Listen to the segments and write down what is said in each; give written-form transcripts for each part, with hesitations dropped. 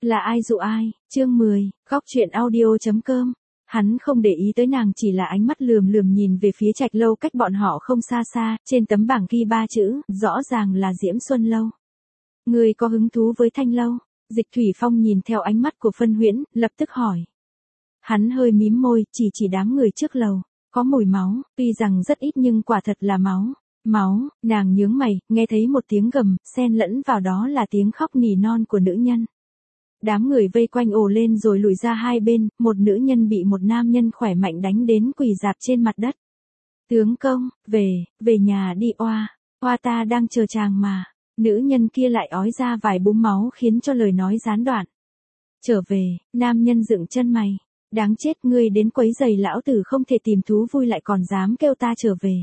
Là ai dụ ai, chương 10, góc chuyện audio.com. Hắn không để ý tới nàng, chỉ là ánh mắt lườm lườm nhìn về phía Trạch Lâu cách bọn họ không xa xa, trên tấm bảng ghi 3 chữ, rõ ràng là Diễm Xuân Lâu. Người có hứng thú với Thanh Lâu? Dịch Thủy Phong nhìn theo ánh mắt của Phân Huyễn, lập tức hỏi. Hắn hơi mím môi, chỉ đám người trước lầu, có mùi máu, tuy rằng rất ít nhưng quả thật là máu. Máu, nàng nhướng mày, nghe thấy một tiếng gầm, xen lẫn vào đó là tiếng khóc nỉ non của nữ nhân. Đám người vây quanh ồ lên rồi lùi ra hai bên, một nữ nhân bị một nam nhân khỏe mạnh đánh đến quỳ rạp trên mặt đất. Tướng công, về nhà đi oa ta đang chờ chàng mà. Nữ nhân kia lại ói ra vài búng máu khiến cho lời nói gián đoạn. Trở về, nam nhân dựng chân mày. Đáng chết, ngươi đến quấy giày lão tử không thể tìm thú vui lại còn dám kêu ta trở về.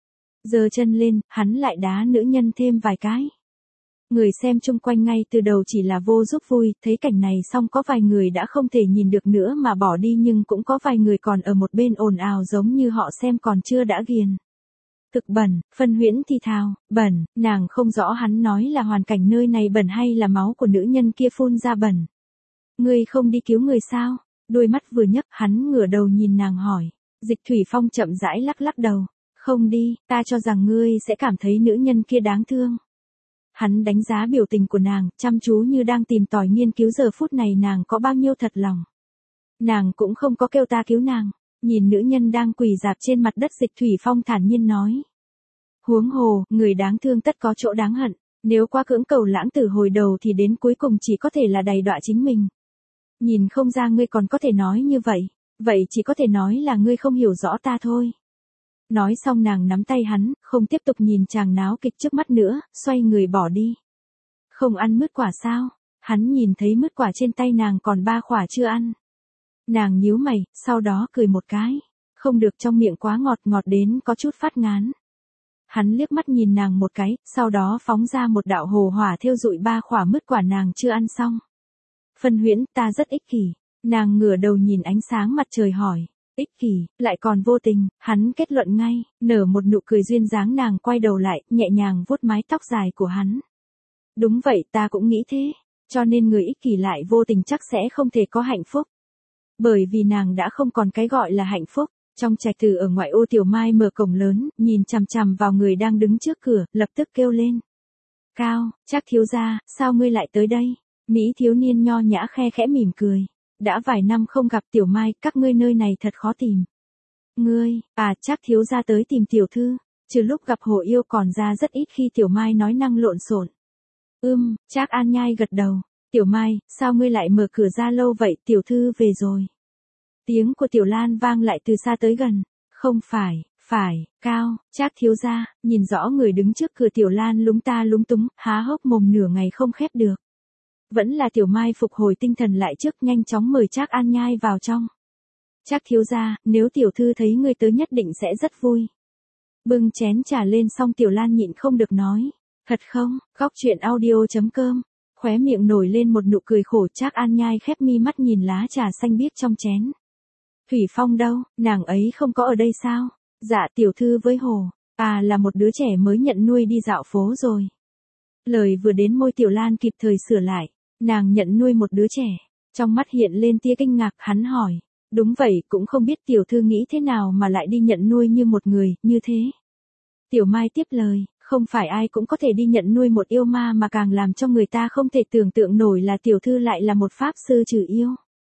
Giơ chân lên, hắn lại đá nữ nhân thêm vài cái. Người xem chung quanh ngay từ đầu chỉ là vô giúp vui, thấy cảnh này xong có vài người đã không thể nhìn được nữa mà bỏ đi, nhưng cũng có vài người còn ở một bên ồn ào giống như họ xem còn chưa đã ghiền. Thực bẩn, Phân Huyễn thì thào, bẩn, nàng không rõ hắn nói là hoàn cảnh nơi này bẩn hay là máu của nữ nhân kia phun ra bẩn. Ngươi không đi cứu người sao? Đôi mắt vừa nhấc, hắn ngửa đầu nhìn nàng hỏi. Dịch Thủy Phong chậm rãi lắc đầu. Không đi, ta cho rằng ngươi sẽ cảm thấy nữ nhân kia đáng thương. Hắn đánh giá biểu tình của nàng, chăm chú như đang tìm tòi nghiên cứu giờ phút này nàng có bao nhiêu thật lòng. Nàng cũng không có kêu ta cứu nàng. Nhìn nữ nhân đang quỳ rạp trên mặt đất, Dịch Thủy Phong thản nhiên nói. Huống hồ, người đáng thương tất có chỗ đáng hận. Nếu quá cưỡng cầu lãng tử hồi đầu thì đến cuối cùng chỉ có thể là đày đọa chính mình. Nhìn không ra ngươi còn có thể nói như vậy. Vậy chỉ có thể nói là ngươi không hiểu rõ ta thôi. Nói xong nàng nắm tay hắn, không tiếp tục nhìn chàng náo kịch trước mắt nữa, xoay người bỏ đi. Không ăn mứt quả sao? Hắn nhìn thấy mứt quả trên tay nàng còn 3 quả chưa ăn. Nàng nhíu mày, sau đó cười một cái. Không được, trong miệng quá ngọt đến có chút phát ngán. Hắn liếc mắt nhìn nàng một cái, sau đó phóng ra một đạo hồ hỏa thiêu rụi 3 quả mứt quả nàng chưa ăn xong. Phân Huyễn, ta rất ích kỷ. Nàng ngửa đầu nhìn ánh sáng mặt trời hỏi. Ích kỷ, lại còn vô tình, hắn kết luận ngay, nở một nụ cười duyên dáng. Nàng quay đầu lại, nhẹ nhàng vuốt mái tóc dài của hắn. Đúng vậy, ta cũng nghĩ thế. Cho nên người ích kỷ lại vô tình chắc sẽ không thể có hạnh phúc. Bởi vì nàng đã không còn cái gọi là hạnh phúc. Trong trạch tử ở ngoại ô, Tiểu Mai mở cổng lớn, nhìn chằm chằm vào người đang đứng trước cửa, lập tức kêu lên. Cao, Trác thiếu gia, sao ngươi lại tới đây? Mỹ thiếu niên nho nhã khe khẽ mỉm cười. Đã vài năm không gặp Tiểu Mai, các ngươi nơi này thật khó tìm. Ngươi, Trác thiếu gia tới tìm tiểu thư. Trừ lúc gặp Hồ Yêu còn ra rất ít khi Tiểu Mai nói năng lộn xộn. Trác An Nhai gật đầu. Tiểu Mai, sao ngươi lại mở cửa ra lâu vậy? Tiểu thư về rồi. Tiếng của Tiểu Lan vang lại từ xa tới gần. Không phải, Cao, Trác thiếu gia. Nhìn rõ người đứng trước cửa, Tiểu Lan lúng ta lúng túng, há hốc mồm nửa ngày không khép được. Vẫn là Tiểu Mai phục hồi tinh thần lại trước, nhanh chóng mời Trác An Nhai vào trong. Trác thiếu gia, nếu tiểu thư thấy ngươi tới nhất định sẽ rất vui. Bưng chén trà lên xong, Tiểu Lan nhịn không được nói. Thật không? Góc chuyện audio.com. Khóe miệng nổi lên một nụ cười khổ. Trác An Nhai khép mi mắt nhìn lá trà xanh biếc trong chén. Thủy Phong đâu, nàng ấy không có ở đây sao? Dạ, tiểu thư với Hồ. Là một đứa trẻ mới nhận nuôi đi dạo phố rồi. Lời vừa đến môi, Tiểu Lan kịp thời sửa lại. Nàng nhận nuôi một đứa trẻ. Trong mắt hiện lên tia kinh ngạc, hắn hỏi. Đúng vậy, cũng không biết tiểu thư nghĩ thế nào mà lại đi nhận nuôi như một người, như thế. Tiểu Mai tiếp lời, không phải ai cũng có thể đi nhận nuôi một yêu ma, mà càng làm cho người ta không thể tưởng tượng nổi là tiểu thư lại là một pháp sư trừ yêu.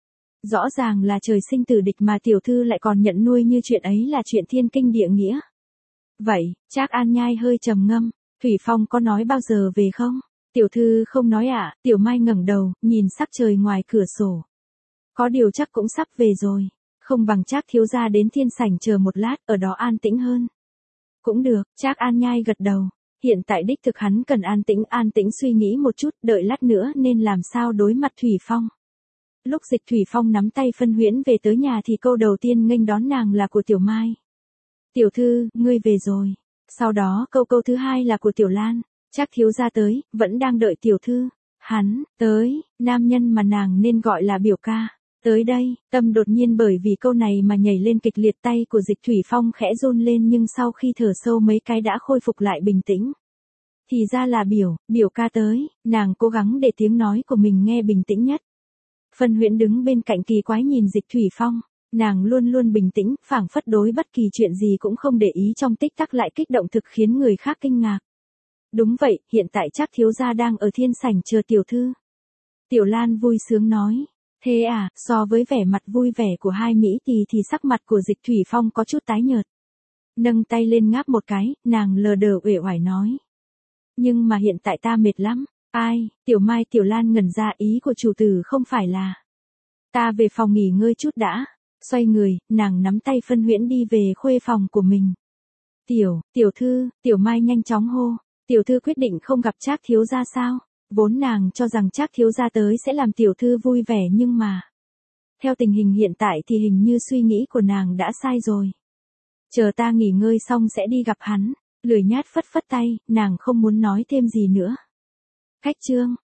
Rõ ràng là trời sinh tử địch mà tiểu thư lại còn nhận nuôi, như chuyện ấy là chuyện thiên kinh địa nghĩa. Vậy, Trác An Nhai hơi trầm ngâm, Thủy Phong có nói bao giờ về không? Tiểu thư không nói ạ. Tiểu Mai ngẩng đầu, nhìn sắc trời ngoài cửa sổ. Có điều chắc cũng sắp về rồi. Không bằng Trác thiếu gia đến thiên sảnh chờ một lát, ở đó an tĩnh hơn. Cũng được, Trác An Nhai gật đầu. Hiện tại đích thực hắn cần an tĩnh suy nghĩ một chút, đợi lát nữa nên làm sao đối mặt Thủy Phong. Lúc Dịch Thủy Phong nắm tay Phân Huyễn về tới nhà thì câu đầu tiên nghênh đón nàng là của Tiểu Mai. Tiểu thư, ngươi về rồi. Sau đó câu thứ hai là của Tiểu Lan. Trác thiếu gia tới, vẫn đang đợi tiểu thư. Hắn, tới, nam nhân mà nàng nên gọi là biểu ca. Tới đây, tâm đột nhiên bởi vì câu này mà nhảy lên kịch liệt, tay của Dịch Thủy Phong khẽ run lên nhưng sau khi thở sâu mấy cái đã khôi phục lại bình tĩnh. Thì ra là biểu ca tới, nàng cố gắng để tiếng nói của mình nghe bình tĩnh nhất. Phân Huyễn đứng bên cạnh kỳ quái nhìn Dịch Thủy Phong, nàng luôn luôn bình tĩnh, phảng phất đối bất kỳ chuyện gì cũng không để ý, trong tích tắc lại kích động thực khiến người khác kinh ngạc. Đúng vậy, hiện tại Trác thiếu gia đang ở thiên sảnh chờ tiểu thư. Tiểu Lan vui sướng nói. Thế à, so với vẻ mặt vui vẻ của hai mỹ tỳ thì sắc mặt của Dịch Thủy Phong có chút tái nhợt. Nâng tay lên ngáp một cái, nàng lờ đờ uể oải nói. Nhưng mà hiện tại ta mệt lắm. Ai, Tiểu Mai Tiểu Lan ngẩn ra, ý của chủ tử không phải là. Ta về phòng nghỉ ngơi chút đã. Xoay người, nàng nắm tay Phân Huyễn đi về khuê phòng của mình. Tiểu thư, Tiểu Mai nhanh chóng hô. Tiểu thư quyết định không gặp Trác thiếu gia sao? Vốn nàng cho rằng Trác thiếu gia tới sẽ làm tiểu thư vui vẻ, nhưng mà theo tình hình hiện tại thì hình như suy nghĩ của nàng đã sai rồi. Chờ ta nghỉ ngơi xong sẽ đi gặp hắn. Lười nhát phất phất tay, nàng không muốn nói thêm gì nữa. Cách chương